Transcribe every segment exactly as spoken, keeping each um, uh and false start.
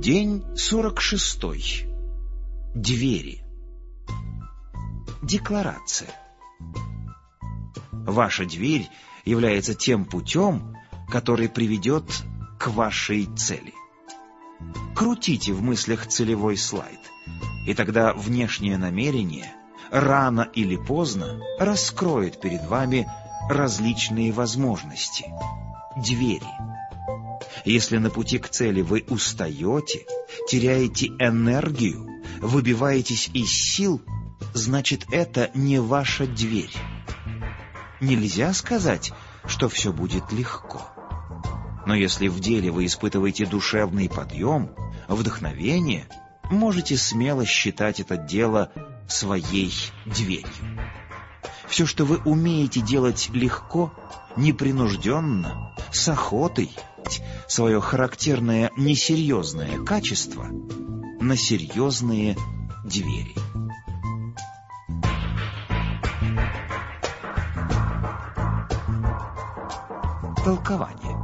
День сорок шестой. Двери. Декларация. Ваша дверь является тем путем, который приведет к вашей цели. Крутите в мыслях целевой слайд, и тогда внешнее намерение рано или поздно раскроет перед вами различные возможности, двери. Если на пути к цели вы устаете, теряете энергию, выбиваетесь из сил, значит, это не ваша дверь. Нельзя сказать, что все будет легко. Но если в деле вы испытываете душевный подъем, вдохновение, можете смело считать это дело своей дверью. Все, что вы умеете делать легко, непринужденно, с охотой, свое характерное несерьезное качество на серьезные двери. Толкование.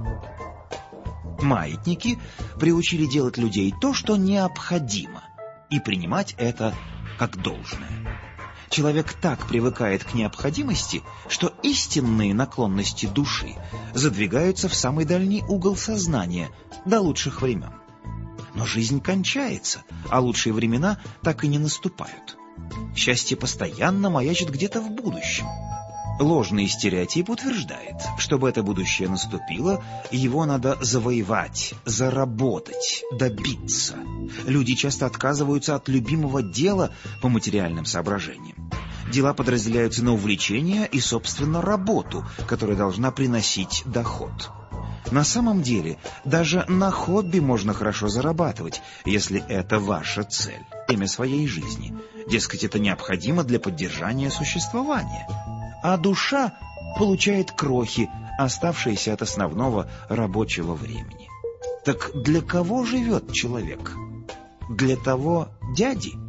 Маятники приучили делать людей то, что необходимо, и принимать это как должное. Человек так привыкает к необходимости, что истинные наклонности души задвигаются в самый дальний угол сознания до лучших времен. Но жизнь кончается, а лучшие времена так и не наступают. Счастье постоянно маячит где-то в будущем. Ложный стереотип утверждает, чтобы это будущее наступило, его надо завоевать, заработать, добиться. Люди часто отказываются от любимого дела по материальным соображениям. Дела подразделяются на увлечение и, собственно, работу, которая должна приносить доход. На самом деле, даже на хобби можно хорошо зарабатывать, если это ваша цель, время своей жизни. Дескать, это необходимо для поддержания существования. А душа получает крохи, оставшиеся от основного рабочего времени. Так для кого живет человек? Для того дяди?